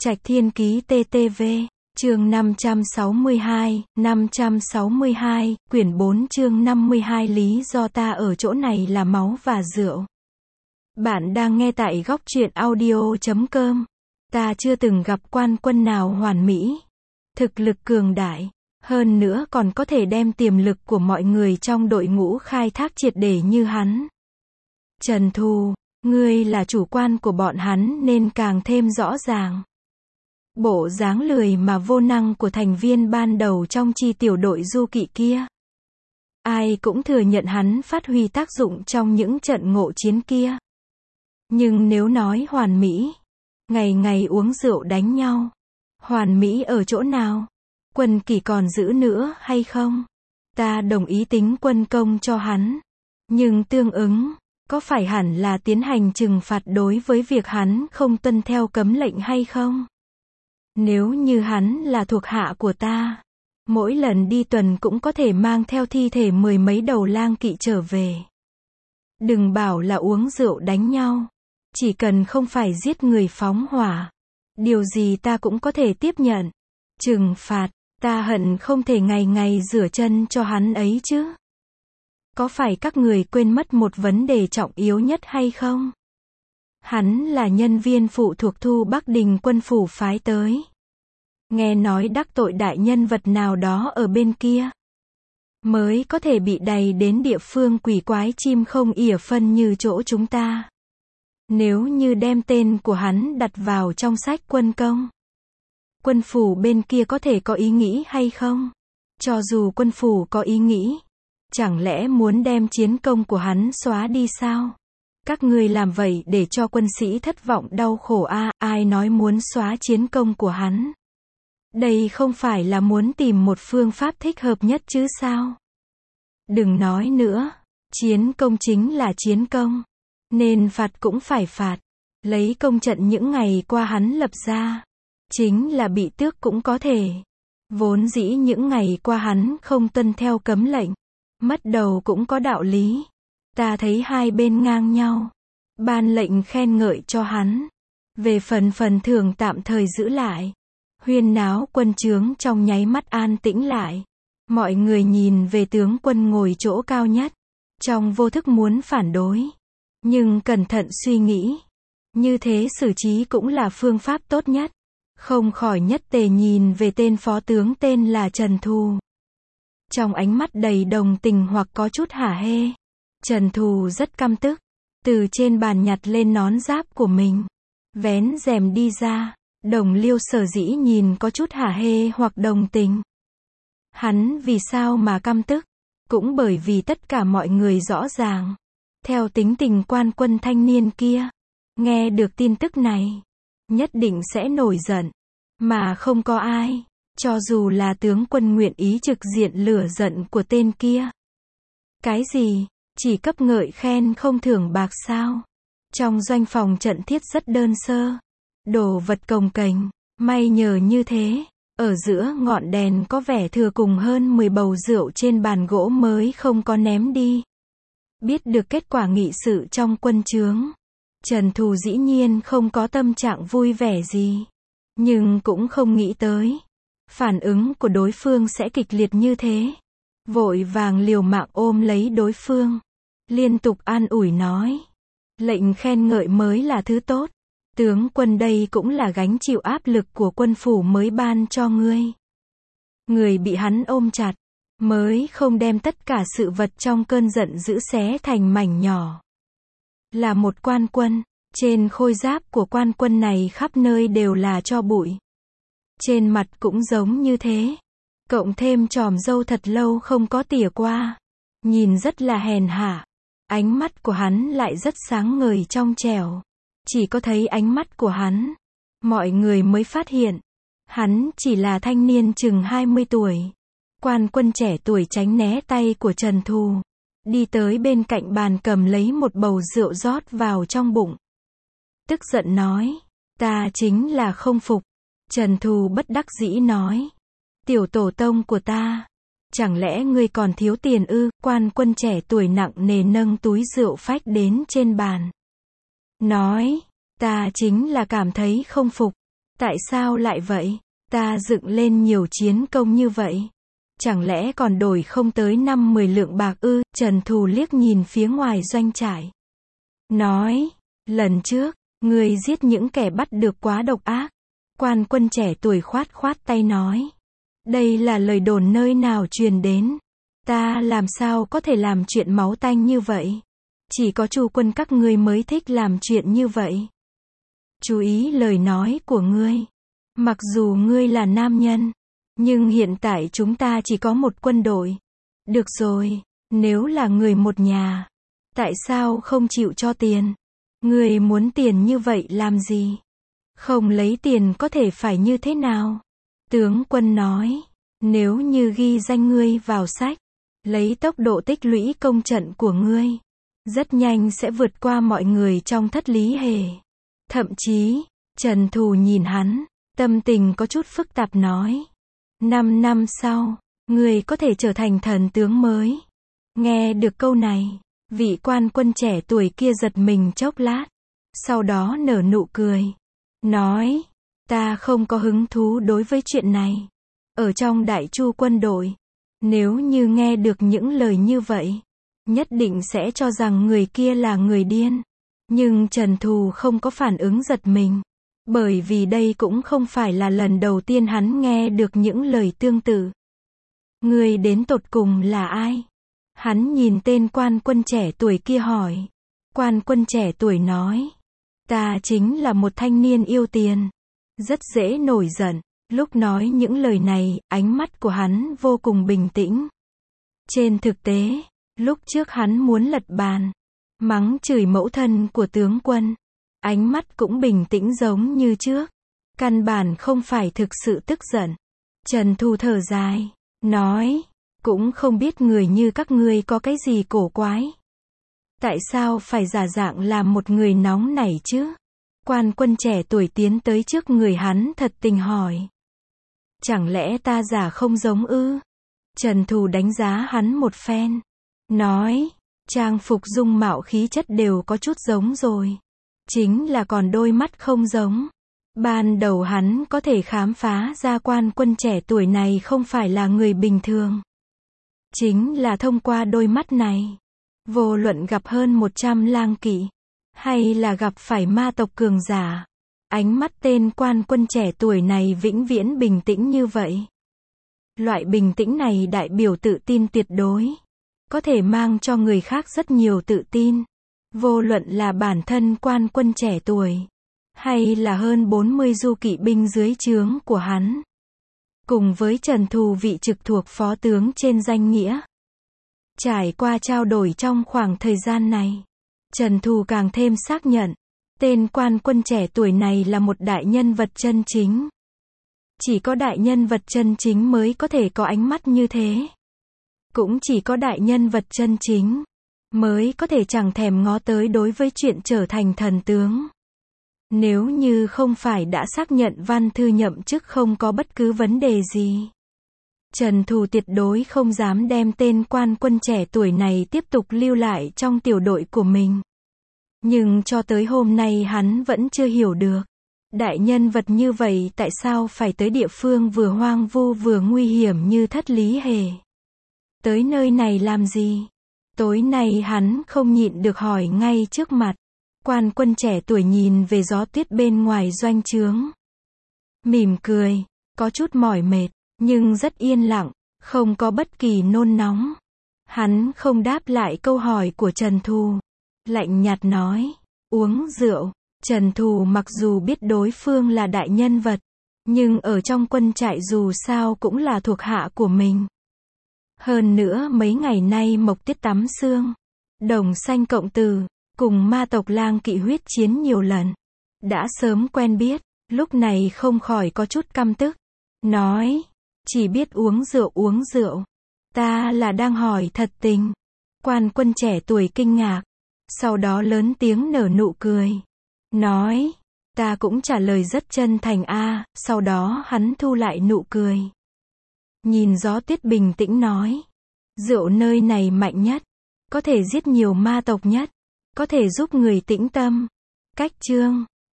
Trạch Thiên Ký TTV, chương 562, quyển 4 chương 52 lý do ta ở chỗ này là máu và rượu. Bạn đang nghe tại góc truyện audio.com. Ta chưa từng gặp quan quân nào hoàn mỹ, thực lực cường đại, hơn nữa còn có thể đem tiềm lực của mọi người trong đội ngũ khai thác triệt để như hắn. Trần Thù, ngươi là chủ quan của bọn hắn nên càng thêm rõ ràng. Bộ dáng lười mà vô năng của thành viên ban đầu trong chi tiểu đội du kỵ kia. Ai cũng thừa nhận hắn phát huy tác dụng trong những trận ngộ chiến kia. Nhưng nếu nói hoàn mỹ, ngày ngày uống rượu đánh nhau, hoàn mỹ ở chỗ nào? Quân kỷ còn giữ nữa hay không? Ta đồng ý tính quân công cho hắn. Nhưng tương ứng, có phải hẳn là tiến hành trừng phạt đối với việc hắn không tuân theo cấm lệnh hay không? Nếu như hắn là thuộc hạ của ta, mỗi lần đi tuần cũng có thể mang theo thi thể 10 mấy đầu lang kỵ trở về. Đừng bảo là uống rượu đánh nhau, chỉ cần không phải giết người phóng hỏa, điều gì ta cũng có thể tiếp nhận. Trừng phạt, ta hận không thể ngày ngày rửa chân cho hắn ấy chứ. Có phải các người quên mất một vấn đề trọng yếu nhất hay không? Hắn là nhân viên phụ thuộc Thu Bắc Đình quân phủ phái tới. Nghe nói đắc tội đại nhân vật nào đó ở bên kia, mới có thể bị đày đến địa phương quỷ quái chim không ỉa phân như chỗ chúng ta. Nếu như đem tên của hắn đặt vào trong sách quân công, quân phủ bên kia có thể có ý nghĩ hay không? Cho dù quân phủ có ý nghĩ, chẳng lẽ muốn đem chiến công của hắn xóa đi sao? Các ngươi làm vậy để cho quân sĩ thất vọng đau khổ à, ai nói muốn xóa chiến công của hắn? Đây không phải là muốn tìm một phương pháp thích hợp nhất chứ sao? Đừng nói nữa, chiến công chính là chiến công, nên phạt cũng phải phạt. Lấy công trận những ngày qua hắn lập ra, chính là bị tước cũng có thể. Vốn dĩ những ngày qua hắn không tuân theo cấm lệnh, mất đầu cũng có đạo lý. Ta thấy hai bên ngang nhau, ban lệnh khen ngợi cho hắn, về phần thưởng tạm thời giữ lại. Huyên náo quân trướng trong nháy mắt an tĩnh lại. Mọi người nhìn về tướng quân ngồi chỗ cao nhất, trong vô thức muốn phản đối, nhưng cẩn thận suy nghĩ, như thế xử trí cũng là phương pháp tốt nhất. Không khỏi nhất tề nhìn về tên phó tướng tên là Trần Thù. Trong ánh mắt đầy đồng tình hoặc có chút hả hê. Trần Thù rất căm tức, từ trên bàn nhặt lên nón giáp của mình, vén rèm đi ra. Đồng Liêu sở dĩ nhìn có chút hả hê hoặc đồng tình. Hắn vì sao mà căm tức? Cũng bởi vì tất cả mọi người rõ ràng. Theo tính tình quan quân thanh niên kia, nghe được tin tức này, nhất định sẽ nổi giận. Mà không có ai, cho dù là tướng quân nguyện ý trực diện lửa giận của tên kia. Cái gì? Chỉ cấp ngợi khen không thưởng bạc sao? Trong doanh phòng trận thiết rất đơn sơ. Đồ vật cồng kềnh, may nhờ như thế, ở giữa ngọn đèn có vẻ thừa cùng hơn 10 bầu rượu trên bàn gỗ mới không có ném đi. Biết được kết quả nghị sự trong quân trướng, Trần Thù dĩ nhiên không có tâm trạng vui vẻ gì, nhưng cũng không nghĩ tới phản ứng của đối phương sẽ kịch liệt như thế. Vội vàng liều mạng ôm lấy đối phương, liên tục an ủi nói, lệnh khen ngợi mới là thứ tốt. Tướng quân đây cũng là gánh chịu áp lực của quân phủ mới ban cho ngươi. Người bị hắn ôm chặt, mới không đem tất cả sự vật trong cơn giận dữ xé thành mảnh nhỏ. Là một quan quân, trên khôi giáp của quan quân này khắp nơi đều là tro bụi. Trên mặt cũng giống như thế. Cộng thêm chòm râu thật lâu không có tỉa qua. Nhìn rất là hèn hạ. Ánh mắt của hắn lại rất sáng ngời trong trẻo. Chỉ có thấy ánh mắt của hắn, mọi người mới phát hiện, hắn chỉ là thanh niên chừng 20 tuổi. Quan quân trẻ tuổi tránh né tay của Trần Thù, đi tới bên cạnh bàn cầm lấy một bầu rượu rót vào trong bụng. Tức giận nói, ta chính là không phục. Trần Thù bất đắc dĩ nói, tiểu tổ tông của ta, chẳng lẽ ngươi còn thiếu tiền ư? Quan quân trẻ tuổi nặng nề nâng túi rượu phách đến trên bàn. Nói, ta chính là cảm thấy không phục. Tại sao lại vậy? Ta dựng lên nhiều chiến công như vậy. Chẳng lẽ còn đổi không tới 5-10 lượng bạc ư? Trần Thù liếc nhìn phía ngoài doanh trại. Nói, lần trước, ngươi giết những kẻ bắt được quá độc ác. Quan quân trẻ tuổi khoát khoát tay nói. Đây là lời đồn nơi nào truyền đến. Ta làm sao có thể làm chuyện máu tanh như vậy? Chỉ có Chu quân các ngươi mới thích làm chuyện như vậy. Chú ý lời nói của ngươi. Mặc dù ngươi là nam nhân, nhưng hiện tại chúng ta chỉ có một quân đội. Được rồi, nếu là người một nhà, tại sao không chịu cho tiền? Ngươi muốn tiền như vậy làm gì? Không lấy tiền có thể phải như thế nào? Tướng quân nói, nếu như ghi danh ngươi vào sách, lấy tốc độ tích lũy công trận của ngươi, rất nhanh sẽ vượt qua mọi người trong thất lý hề. Thậm chí, Trần Thù nhìn hắn, tâm tình có chút phức tạp nói. 5 năm sau, ngươi có thể trở thành thần tướng mới. Nghe được câu này, vị quan quân trẻ tuổi kia giật mình chốc lát, sau đó nở nụ cười. Nói, ta không có hứng thú đối với chuyện này. Ở trong Đại Chu quân đội, nếu như nghe được những lời như vậy, nhất định sẽ cho rằng người kia là người điên. Nhưng Trần Thù không có phản ứng giật mình. Bởi vì đây cũng không phải là lần đầu tiên hắn nghe được những lời tương tự. Người đến tột cùng là ai? Hắn nhìn tên quan quân trẻ tuổi kia hỏi. Quan quân trẻ tuổi nói. Ta chính là một thanh niên yêu tiền. Rất dễ nổi giận. Lúc nói những lời này, ánh mắt của hắn vô cùng bình tĩnh. Trên thực tế, lúc trước hắn muốn lật bàn, mắng chửi mẫu thân của tướng quân. Ánh mắt cũng bình tĩnh giống như trước. Căn bản không phải thực sự tức giận. Trần Thù thở dài, nói, cũng không biết người như các ngươi có cái gì cổ quái. Tại sao phải giả dạng làm một người nóng nảy chứ? Quan quân trẻ tuổi tiến tới trước người hắn thật tình hỏi. Chẳng lẽ ta giả không giống ư? Trần Thù đánh giá hắn một phen. Nói, trang phục dung mạo khí chất đều có chút giống rồi. Chính là còn đôi mắt không giống. Ban đầu hắn có thể khám phá ra quan quân trẻ tuổi này không phải là người bình thường. Chính là thông qua đôi mắt này. Vô luận gặp hơn 100 lang kỵ, hay là gặp phải ma tộc cường giả, ánh mắt tên quan quân trẻ tuổi này vĩnh viễn bình tĩnh như vậy. Loại bình tĩnh này đại biểu tự tin tuyệt đối. Có thể mang cho người khác rất nhiều tự tin. Vô luận là bản thân quan quân trẻ tuổi, hay là hơn 40 du kỵ binh dưới trướng của hắn. Cùng với Trần Thù vị trực thuộc phó tướng trên danh nghĩa. Trải qua trao đổi trong khoảng thời gian này, Trần Thù càng thêm xác nhận, tên quan quân trẻ tuổi này là một đại nhân vật chân chính. Chỉ có đại nhân vật chân chính mới có thể có ánh mắt như thế. Cũng chỉ có đại nhân vật chân chính mới có thể chẳng thèm ngó tới đối với chuyện trở thành thần tướng. Nếu như không phải đã xác nhận văn thư nhậm chức không có bất cứ vấn đề gì, Trần Thù tuyệt đối không dám đem tên quan quân trẻ tuổi này tiếp tục lưu lại trong tiểu đội của mình. Nhưng cho tới hôm nay hắn vẫn chưa hiểu được. Đại nhân vật như vậy tại sao phải tới địa phương vừa hoang vu vừa nguy hiểm như Thất Lý Hề? Tới nơi này làm gì? Tối nay hắn không nhịn được hỏi ngay trước mặt. Quan quân trẻ tuổi nhìn về gió tuyết bên ngoài doanh trướng. Mỉm cười, có chút mỏi mệt, nhưng rất yên lặng, không có bất kỳ nôn nóng. Hắn không đáp lại câu hỏi của Trần Thù. Lạnh nhạt nói, uống rượu. Trần Thù mặc dù biết đối phương là đại nhân vật, nhưng ở trong quân trại dù sao cũng là thuộc hạ của mình. Hơn nữa mấy ngày nay Mộc Tiết tắm xương, Đồng Xanh cộng từ, cùng ma tộc lang kỵ huyết chiến nhiều lần. Đã sớm quen biết, lúc này không khỏi có chút căm tức. Nói, chỉ biết uống rượu. Ta là đang hỏi thật tình. Quan quân trẻ tuổi kinh ngạc, sau đó lớn tiếng nở nụ cười. Nói, ta cũng trả lời rất chân thành a. Sau đó hắn thu lại nụ cười. Nhìn gió tuyết bình tĩnh nói, rượu nơi này mạnh nhất, có thể giết nhiều ma tộc nhất, có thể giúp người tĩnh tâm. Cách chương